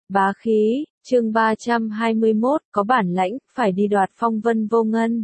Bá khí, chương 321, có bản lãnh, phải đi đoạt phong vân vô ngân.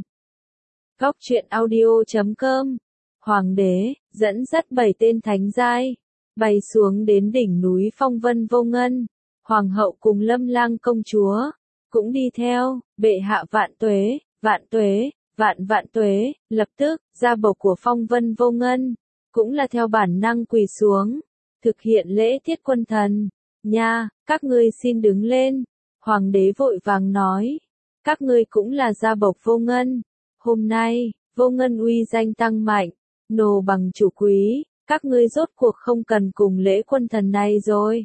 Góc truyện audio.com. Hoàng đế, dẫn dắt 7 tên thánh giai, bay xuống đến đỉnh núi phong vân vô ngân. Hoàng hậu cùng Lâm Lang công chúa, cũng đi theo, bệ hạ vạn tuế, vạn tuế, vạn tuế, lập tức, gia bộc của phong vân vô ngân, cũng là theo bản năng quỳ xuống, thực hiện lễ tiết quân thần. Nha, các ngươi xin đứng lên. Hoàng đế vội vàng nói, các ngươi cũng là gia bộc vô ngân. Hôm nay, vô ngân uy danh tăng mạnh, nô bằng chủ quý, các ngươi rốt cuộc không cần cùng lễ quân thần này rồi.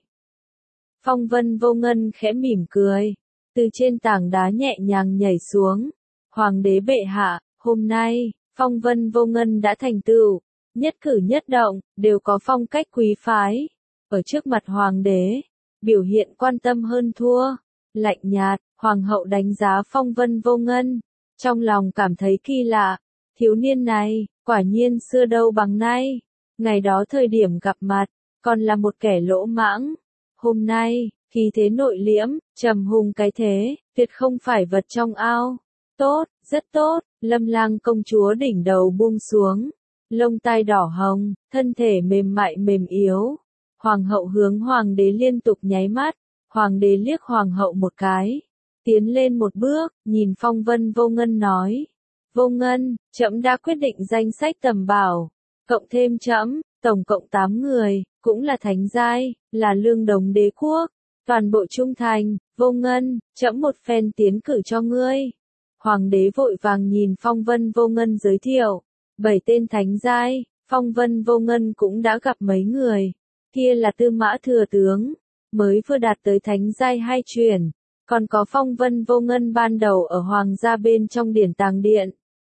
Phong vân vô ngân khẽ mỉm cười, từ trên tảng đá nhẹ nhàng nhảy xuống. Hoàng đế bệ hạ, hôm nay, phong vân vô ngân đã thành tựu, nhất cử nhất động, đều có phong cách quý phái. Ở trước mặt hoàng đế, biểu hiện quan tâm hơn thua, lạnh nhạt, hoàng hậu đánh giá phong vân vô ngân, trong lòng cảm thấy kỳ lạ, thiếu niên này, quả nhiên xưa đâu bằng nay, ngày đó thời điểm gặp mặt, còn là một kẻ lỗ mãng, hôm nay, khí thế nội liễm, trầm hùng cái thế, tuyệt không phải vật trong ao, tốt, rất tốt, Lâm Lang công chúa đỉnh đầu buông xuống, lông tai đỏ hồng, thân thể mềm mại mềm yếu. Hoàng hậu hướng hoàng đế liên tục nháy mắt, hoàng đế liếc hoàng hậu một cái, tiến lên một bước, nhìn phong vân vô ngân nói, vô ngân, trẫm đã quyết định danh sách tầm bảo, cộng thêm trẫm, tổng cộng 8 người, cũng là thánh giai, là lương đồng đế quốc, toàn bộ trung thành, vô ngân, trẫm một phen tiến cử cho ngươi. Hoàng đế vội vàng nhìn phong vân vô ngân giới thiệu, 7 tên thánh giai, phong vân vô ngân cũng đã gặp mấy người. Kia là Tư Mã thừa tướng, mới vừa đạt tới thánh giai 2 truyền, còn có phong vân vô ngân ban đầu ở hoàng gia bên trong điển tàng điện.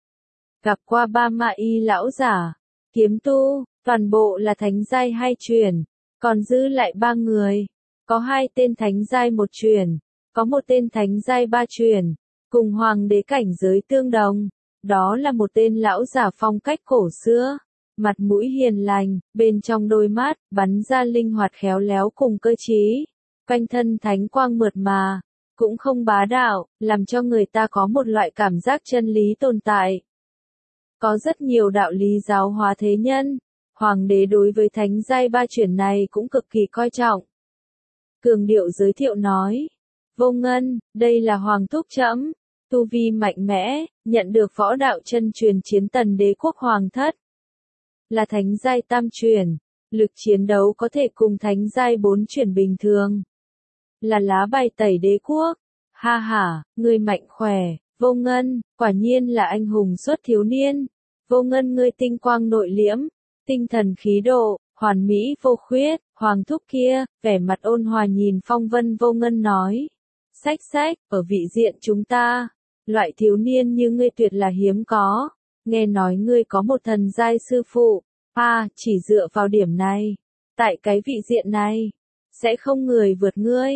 Gặp qua 3 mã y lão giả, kiếm tu, toàn bộ là thánh giai 2 truyền, còn giữ lại 3 người, có 2 tên thánh giai 1 truyền, có 1 tên thánh giai 3 truyền, cùng hoàng đế cảnh giới tương đồng, đó là một tên lão giả phong cách cổ xưa. Mặt mũi hiền lành, bên trong đôi mắt, bắn ra linh hoạt khéo léo cùng cơ trí. Quanh thân thánh quang mượt mà, cũng không bá đạo, làm cho người ta có một loại cảm giác chân lý tồn tại. Có rất nhiều đạo lý giáo hóa thế nhân, hoàng đế đối với thánh giai 3 truyền này cũng cực kỳ coi trọng. Cường điệu giới thiệu nói, vô ngân, đây là hoàng thúc trẫm, tu vi mạnh mẽ, nhận được võ đạo chân truyền chiến tần đế quốc hoàng thất. Là thánh giai tam truyền, lực chiến đấu có thể cùng thánh giai 4 truyền bình thường. Là lá bài tẩy đế quốc. Ha ha, ngươi mạnh khỏe, vô ngân, quả nhiên là anh hùng xuất thiếu niên. Vô ngân ngươi tinh quang nội liễm, tinh thần khí độ, hoàn mỹ vô khuyết, hoàng thúc kia, vẻ mặt ôn hòa nhìn phong vân vô ngân nói. Sách, ở vị diện chúng ta, loại thiếu niên như ngươi tuyệt là hiếm có. Nghe nói ngươi có một thần giai sư phụ, chỉ dựa vào điểm này, tại cái vị diện này, sẽ không người vượt ngươi.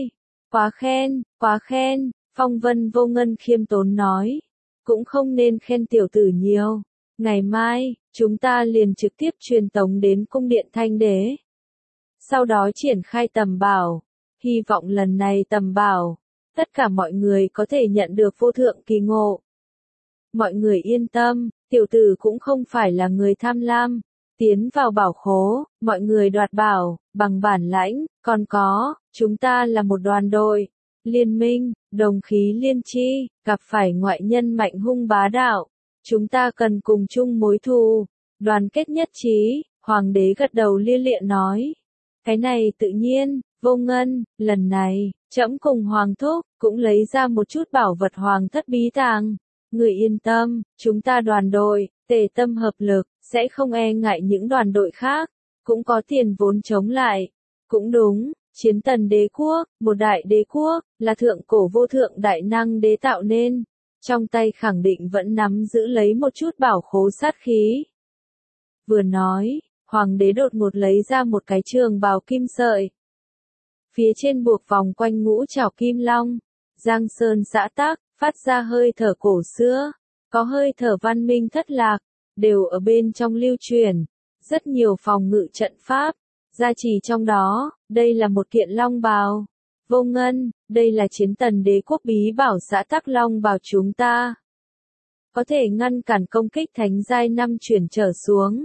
Quá khen, phong vân vô ngân khiêm tốn nói, cũng không nên khen tiểu tử nhiều, ngày mai, chúng ta liền trực tiếp truyền tống đến cung điện Thanh Đế. Sau đó triển khai tầm bảo, hy vọng lần này tầm bảo, tất cả mọi người có thể nhận được vô thượng kỳ ngộ. Mọi người yên tâm, tiểu tử cũng không phải là người tham lam, tiến vào bảo khố, mọi người đoạt bảo, bằng bản lãnh, còn có, chúng ta là một đoàn đội, liên minh, đồng khí liên chi, gặp phải ngoại nhân mạnh hung bá đạo, chúng ta cần cùng chung mối thù, đoàn kết nhất trí, hoàng đế gật đầu lia lịa nói. Cái này tự nhiên, vô ngân, lần này, trẫm cùng hoàng thúc, cũng lấy ra một chút bảo vật hoàng thất bí tàng. Người yên tâm, chúng ta đoàn đội, tề tâm hợp lực, sẽ không e ngại những đoàn đội khác, cũng có tiền vốn chống lại. Cũng đúng, chiến tần đế quốc, một đại đế quốc, là thượng cổ vô thượng đại năng đế tạo nên, trong tay khẳng định vẫn nắm giữ lấy một chút bảo khố sát khí. Vừa nói, hoàng đế đột ngột lấy ra một cái trường bào kim sợi. Phía trên buộc vòng quanh ngũ trảo kim long, giang sơn xã tắc, phát ra hơi thở cổ xưa, có hơi thở văn minh thất lạc, đều ở bên trong lưu truyền, rất nhiều phòng ngự trận pháp, gia trì trong đó, đây là một kiện long bào, Vô Ngân, đây là chiến tần đế quốc bí bảo xã Tắc Long bảo chúng ta. Có thể ngăn cản công kích thánh giai 5 chuyển trở xuống.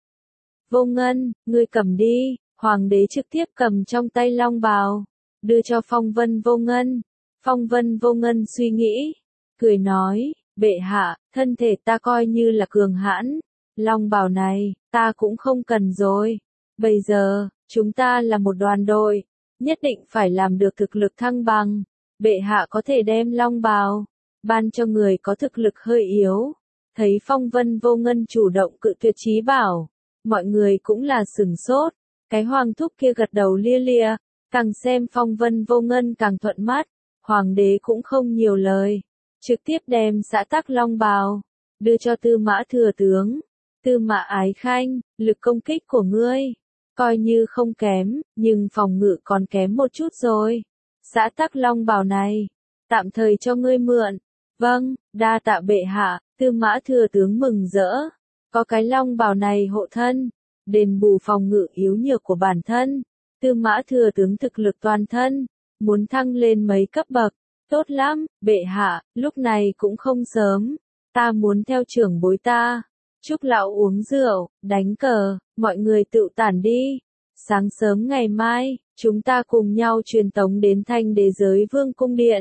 Vô Ngân, ngươi cầm đi, hoàng đế trực tiếp cầm trong tay long bào, đưa cho Phong Vân Vô Ngân. Phong Vân Vô Ngân suy nghĩ, cười nói, bệ hạ, thân thể ta coi như là cường hãn, long bào này, ta cũng không cần rồi. Bây giờ, chúng ta là một đoàn đội, nhất định phải làm được thực lực thăng bằng. Bệ hạ có thể đem long bào ban cho người có thực lực hơi yếu. Thấy Phong Vân Vô Ngân chủ động cự tuyệt chí bảo, mọi người cũng là sửng sốt. Cái hoàng thúc kia gật đầu lia lịa, càng xem Phong Vân Vô Ngân càng thuận mắt. Hoàng đế cũng không nhiều lời, trực tiếp đem xã Tắc Long bào đưa cho Tư Mã thừa tướng. Tư Mã Ái Khanh, lực công kích của ngươi coi như không kém, nhưng phòng ngự còn kém một chút rồi. Xã Tắc Long bào này, tạm thời cho ngươi mượn. Vâng, đa tạ bệ hạ. Tư Mã thừa tướng mừng rỡ. Có cái long bào này hộ thân, đền bù phòng ngự yếu nhược của bản thân. Tư Mã thừa tướng thực lực toàn thân, muốn thăng lên mấy cấp bậc. Tốt lắm, bệ hạ, lúc này cũng không sớm. Ta muốn theo trưởng bối ta. Chúc lão uống rượu, đánh cờ, mọi người tự tản đi. Sáng sớm ngày mai, chúng ta cùng nhau truyền tống đến Thanh Đế Giới Vương cung điện.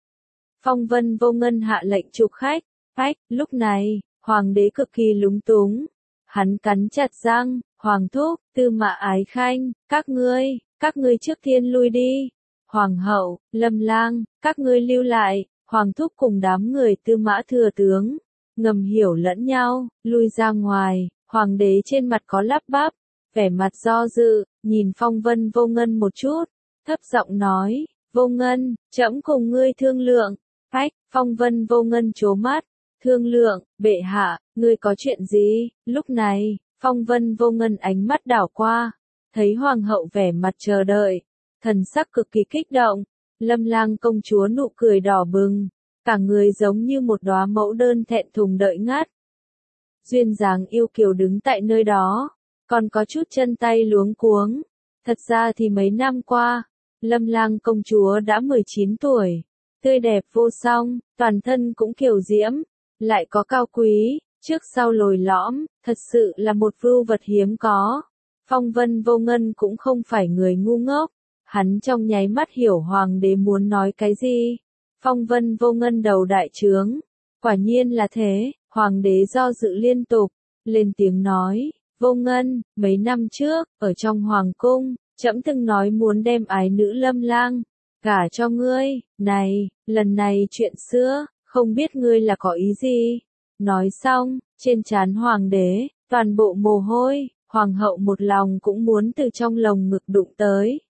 Phong Vân Vô Ngân hạ lệnh chụp khách. Lúc này, hoàng đế cực kỳ lúng túng. Hắn cắn chặt răng, hoàng thúc, Tư Mã Ái Khanh, các ngươi trước tiên lui đi. Hoàng hậu, Lâm Lang, các ngươi lưu lại. Hoàng thúc cùng đám người Tư Mã thừa tướng ngầm hiểu lẫn nhau, lui ra ngoài. Hoàng đế trên mặt có lắp bắp, vẻ mặt do dự, nhìn Phong Vân Vô Ngân một chút, thấp giọng nói, Vô Ngân, trẫm cùng ngươi thương lượng. Phong Vân Vô Ngân trố mắt, thương lượng, bệ hạ, ngươi có chuyện gì? Lúc này, Phong Vân Vô Ngân ánh mắt đảo qua, thấy hoàng hậu vẻ mặt chờ đợi, thần sắc cực kỳ kích động. Lâm Lang công chúa nụ cười đỏ bừng, cả người giống như một đóa mẫu đơn thẹn thùng đợi ngát. Duyên dáng yêu kiều đứng tại nơi đó, còn có chút chân tay luống cuống. Thật ra thì mấy năm qua, Lâm Lang công chúa đã 19 tuổi, tươi đẹp vô song, toàn thân cũng kiều diễm, lại có cao quý, trước sau lồi lõm, thật sự là một vưu vật hiếm có. Phong Vân Vô Ngân cũng không phải người ngu ngốc, hắn trong nháy mắt hiểu hoàng đế muốn nói cái gì. Phong Vân Vô Ngân đầu đại trướng, quả nhiên là thế. Hoàng đế do dự liên tục, lên tiếng nói, Vô Ngân, mấy năm trước, ở trong hoàng cung, trẫm từng nói muốn đem ái nữ Lâm Lang gả cho ngươi. Này, lần này chuyện xưa, không biết ngươi là có ý gì? Nói xong, trên trán hoàng đế, toàn bộ mồ hôi, hoàng hậu một lòng cũng muốn từ trong lồng ngực đụng tới.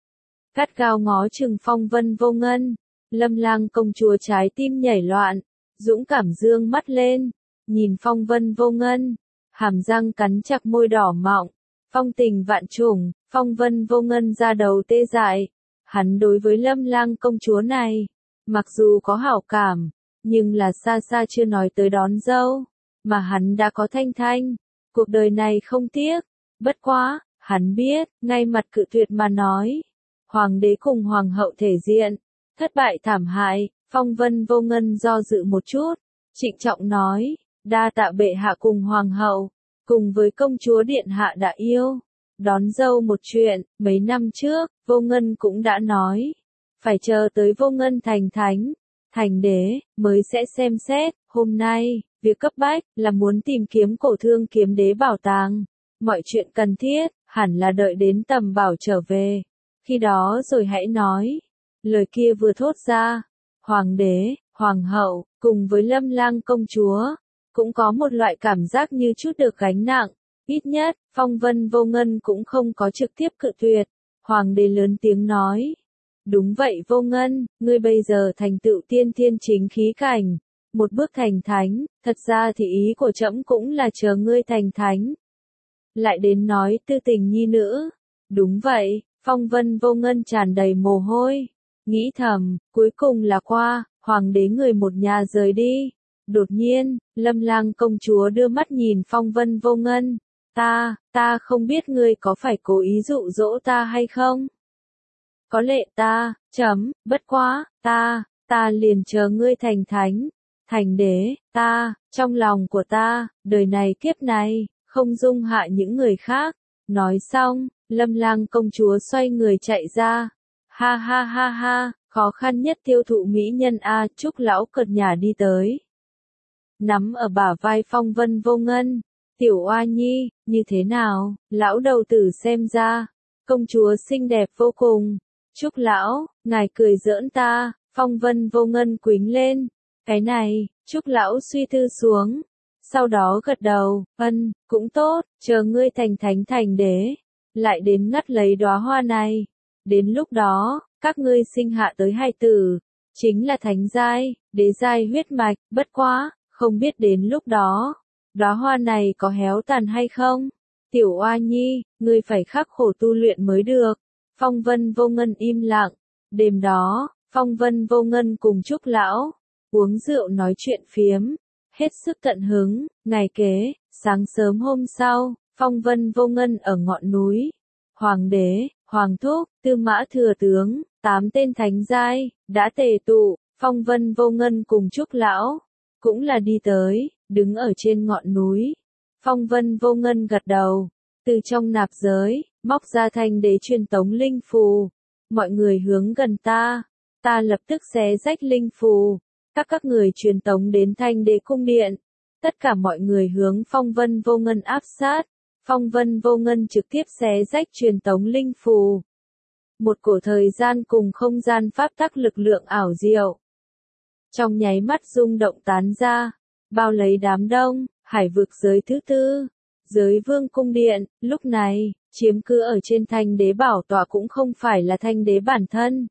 Gắt gao ngó chừng Phong Vân Vô Ngân, Lâm Lang công chúa trái tim nhảy loạn, dũng cảm dương mắt lên, nhìn Phong Vân Vô Ngân, hàm răng cắn chặt môi đỏ mọng, phong tình vạn trùng. Phong Vân Vô Ngân ra đầu tê dại. Hắn đối với Lâm Lang công chúa này, mặc dù có hảo cảm, nhưng là xa xa chưa nói tới đón dâu, mà hắn đã có Thanh Thanh, cuộc đời này không tiếc. Bất quá, hắn biết, ngay mặt cự tuyệt mà nói, hoàng đế cùng hoàng hậu thể diện thất bại thảm hại. Phong Vân Vô Ngân do dự một chút, trịnh trọng nói, đa tạ bệ hạ cùng hoàng hậu, cùng với công chúa điện hạ đã yêu đón dâu một chuyện. Mấy năm trước, Vô Ngân cũng đã nói, phải chờ tới Vô Ngân thành thánh, thành đế, mới sẽ xem xét. Hôm nay, việc cấp bách là muốn tìm kiếm Cổ Thương Kiếm Đế bảo tàng. Mọi chuyện cần thiết, hẳn là đợi đến Tầm Bảo trở về, khi đó rồi hãy nói. Lời kia vừa thốt ra, hoàng đế, hoàng hậu, cùng với Lâm Lang công chúa, cũng có một loại cảm giác như chút được gánh nặng. Ít nhất, Phong Vân Vô Ngân cũng không có trực tiếp cự tuyệt. Hoàng đế lớn tiếng nói, đúng vậy Vô Ngân, ngươi bây giờ thành tựu tiên thiên chính khí cảnh, một bước thành thánh, thật ra thì ý của trẫm cũng là chờ ngươi thành thánh. Lại đến nói tư tình nhi nữ. Đúng vậy, Phong Vân Vô Ngân tràn đầy mồ hôi, nghĩ thầm, cuối cùng là qua. Hoàng đế người một nhà rời đi. Đột nhiên, Lâm Lang công chúa đưa mắt nhìn Phong Vân Vô Ngân, ta không biết ngươi có phải cố ý dụ dỗ ta hay không? có lệ ta, bất quá, ta liền chờ ngươi thành thánh, thành đế, trong lòng của ta, đời này kiếp này, không dung hạ những người khác. Nói xong, Lâm Lang công chúa xoay người chạy ra. Ha ha ha ha, khó khăn nhất tiêu thụ mỹ nhân a, Trúc lão cợt nhả đi tới. Nắm ở bả vai Phong Vân Vô Ngân, tiểu oa nhi, như thế nào, lão đầu tử xem ra, công chúa xinh đẹp vô cùng. Trúc lão, ngài cười giỡn ta, Phong Vân Vô Ngân quýnh lên. Cái này, Trúc lão suy tư xuống. Sau đó gật đầu, cũng tốt, chờ ngươi thành thánh thành đế. Lại đến ngắt lấy đóa hoa này. Đến lúc đó, các ngươi sinh hạ tới hai tử. Chính là thánh giai, đế giai huyết mạch, bất quá, không biết đến lúc đó. Đóa hoa này có héo tàn hay không? Tiểu oa nhi, ngươi phải khắc khổ tu luyện mới được. Phong Vân Vô Ngân im lặng. Đêm đó, Phong Vân Vô Ngân cùng Trúc lão uống rượu nói chuyện phiếm, hết sức tận hứng. Ngày kế, sáng sớm hôm sau, Phong Vân Vô Ngân ở ngọn núi, Hoàng đế, Hoàng thúc, Tư Mã thừa tướng, 8 tên thánh giai đã tề tụ. Phong Vân Vô Ngân cùng Trúc lão cũng là đi tới, đứng ở trên ngọn núi. Phong Vân Vô Ngân gật đầu, từ trong nạp giới móc ra thanh đế truyền tống linh phù. Mọi người hướng gần ta lập tức xé rách linh phù. Các người truyền tống đến thanh đế cung điện. Tất cả mọi người hướng Phong Vân Vô Ngân áp sát. Phong Vân Vô Ngân trực tiếp xé rách truyền tống linh phù. Một cổ thời gian cùng không gian pháp tắc lực lượng ảo diệu. Trong nháy mắt rung động tán ra, bao lấy đám đông, hải vực giới thứ tư. Giới vương cung điện, lúc này, chiếm cứ ở trên thanh đế bảo tọa cũng không phải là thanh đế bản thân,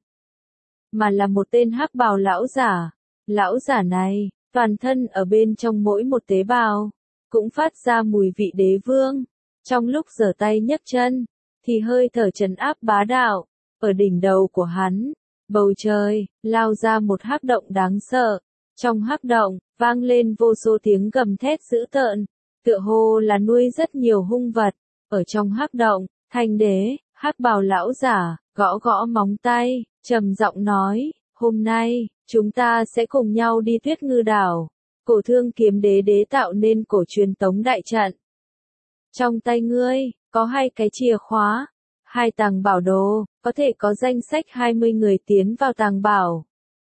mà là một tên hắc bào lão giả. Lão giả này, toàn thân ở bên trong mỗi một tế bào, cũng phát ra mùi vị đế vương. Trong lúc giở tay nhấc chân, thì hơi thở trấn áp bá đạo. Ở đỉnh đầu của hắn, bầu trời, lao ra một hắc động đáng sợ. Trong hắc động, vang lên vô số tiếng gầm thét dữ tợn, tựa hồ là nuôi rất nhiều hung vật. Ở trong hắc động, thanh đế, hắc bào lão giả, gõ gõ móng tay, trầm giọng nói, hôm nay, chúng ta sẽ cùng nhau đi Tuyết Ngư đảo. Cổ Thương Kiếm Đế đế tạo nên cổ truyền tống đại trận. Trong tay ngươi, có 2 cái chìa khóa, 2 tàng bảo đồ, có thể có danh sách 20 người tiến vào tàng bảo.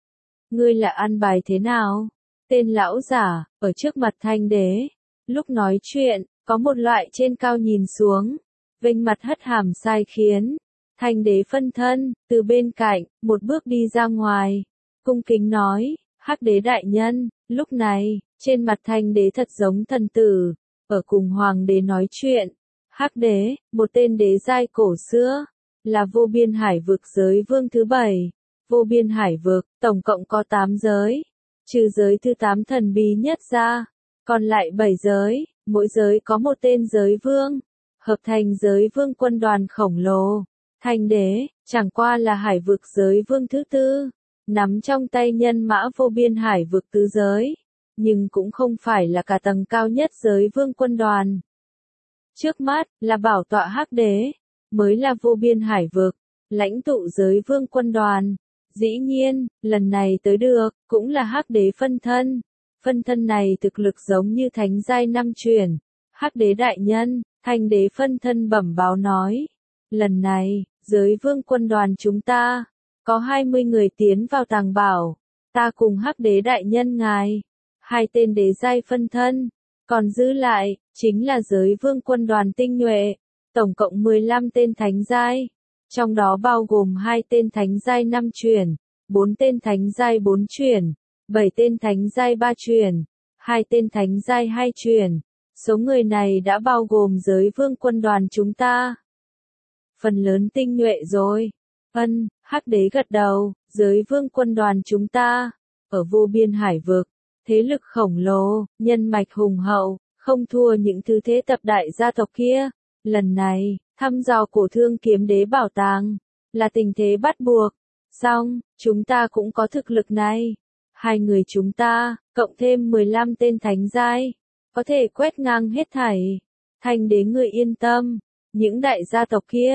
Ngươi là ăn bài thế nào? Tên lão giả, ở trước mặt thanh đế. Lúc nói chuyện, có một loại trên cao nhìn xuống, vênh mặt hất hàm sai khiến. Thanh đế phân thân, từ bên cạnh, một bước đi ra ngoài. Cung kính nói, hắc đế đại nhân. Lúc này, trên mặt thanh đế thật giống thần tử, ở cùng hoàng đế nói chuyện. Hắc đế, một tên đế giai cổ xưa, là vô biên hải vực giới vương thứ 7. Vô biên hải vực, tổng cộng có 8 giới, trừ giới thứ 8 thần bí nhất ra, còn lại 7 giới, mỗi giới có một tên giới vương, hợp thành giới vương quân đoàn khổng lồ. Thanh đế, chẳng qua là hải vực giới vương thứ 4, nắm trong tay nhân mã vô biên hải vực tứ giới, nhưng cũng không phải là cả tầng cao nhất giới vương quân đoàn. Trước mắt, là bảo tọa hắc đế, mới là vô biên hải vực, lãnh tụ giới vương quân đoàn. Dĩ nhiên, lần này tới được, cũng là hắc đế phân thân. Phân thân này thực lực giống như thánh giai 5 truyền. Hắc đế đại nhân, thanh đế phân thân bẩm báo nói. Lần này, giới vương quân đoàn chúng ta, có 20 người tiến vào tàng bảo. Ta cùng hắc đế đại nhân ngài, 2 tên đế giai phân thân, còn giữ lại, chính là giới vương quân đoàn tinh nhuệ. Tổng cộng 15 tên thánh giai. Trong đó bao gồm 2 tên thánh giai 5 truyền, 4 tên thánh giai 4 truyền, 7 tên thánh giai 3 truyền, 2 tên thánh giai 2 truyền. Số người này đã bao gồm giới vương quân đoàn chúng ta. Phần lớn tinh nhuệ rồi. Hắc đế gật đầu, giới vương quân đoàn chúng ta, ở vô biên hải vực, thế lực khổng lồ, nhân mạch hùng hậu, không thua những thứ thế tập đại gia tộc kia. Lần này, thăm dò cổ Thương Kiếm Đế bảo tàng, là tình thế bắt buộc. Xong, chúng ta cũng có thực lực này. 2 người chúng ta, cộng thêm 15 tên thánh giai, có thể quét ngang hết thảy. Thanh đế người yên tâm, những đại gia tộc kia,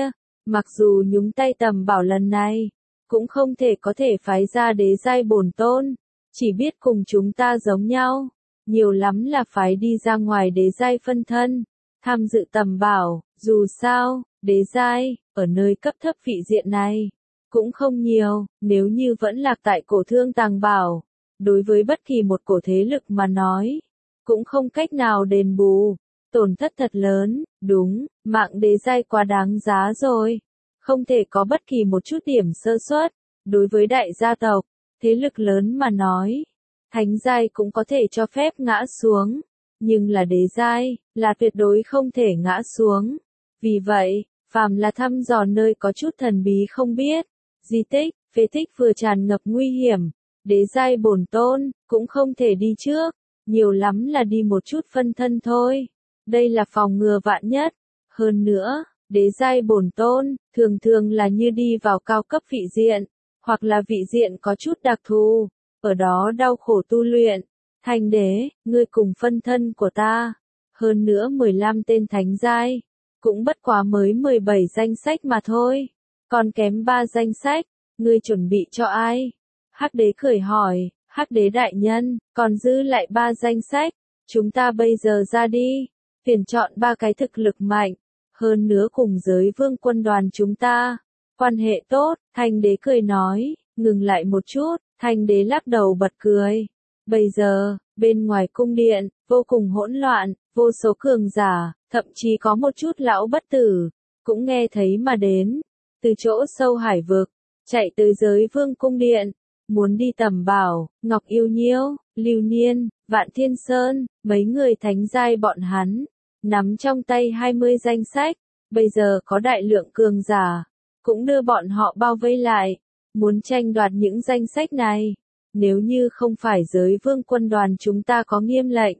Mặc dù nhúng tay tầm bảo lần này, cũng không có thể phái ra đế giai bổn tôn, chỉ biết cùng chúng ta giống nhau, nhiều lắm là phái đi ra ngoài đế giai phân thân, tham dự tầm bảo, dù sao, đế giai, ở nơi cấp thấp vị diện này, cũng không nhiều, nếu như vẫn lạc tại cổ thương tàng bảo, đối với bất kỳ một cổ thế lực mà nói, cũng không cách nào đền bù, tổn thất thật lớn, đúng, mạng đế giai quá đáng giá rồi, không thể có bất kỳ một chút điểm sơ suất, đối với đại gia tộc, thế lực lớn mà nói, thánh giai cũng có thể cho phép ngã xuống, nhưng là đế giai, là tuyệt đối không thể ngã xuống, vì vậy, phàm là thăm dò nơi có chút thần bí không biết, di tích, phế tích vừa tràn ngập nguy hiểm, đế giai bổn tôn, cũng không thể đi trước, nhiều lắm là đi một chút phân thân thôi. Đây là phòng ngừa vạn nhất. Hơn nữa, đế giai bổn tôn, thường thường là như đi vào cao cấp vị diện, hoặc là vị diện có chút đặc thù, ở đó đau khổ tu luyện. Thành đế, ngươi cùng phân thân của ta, hơn nữa 15 tên thánh giai, cũng bất quá mới 17 danh sách mà thôi, còn kém 3 danh sách, ngươi chuẩn bị cho ai? Hắc đế cười hỏi, Hắc đế đại nhân, còn giữ lại 3 danh sách, chúng ta bây giờ ra đi, tuyển chọn 3 cái thực lực mạnh, hơn nữa cùng giới vương quân đoàn chúng ta, quan hệ tốt, Thanh đế cười nói, ngừng lại một chút, Thanh đế lắc đầu bật cười. Bây giờ, bên ngoài cung điện, vô cùng hỗn loạn, vô số cường giả, thậm chí có một chút lão bất tử, cũng nghe thấy mà đến, từ chỗ sâu hải vực, chạy tới giới vương cung điện, muốn đi tầm bảo, Ngọc Yêu Nhiêu, Lưu Niên, Vạn Thiên Sơn, mấy người thánh giai bọn hắn, nắm trong tay 20 danh sách, bây giờ có đại lượng cường giả, cũng đưa bọn họ bao vây lại, muốn tranh đoạt những danh sách này. Nếu như không phải giới vương quân đoàn chúng ta có nghiêm lệnh,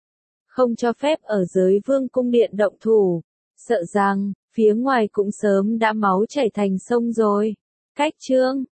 không cho phép ở giới vương cung điện động thủ, sợ rằng, phía ngoài cũng sớm đã máu chảy thành sông rồi. Cách chương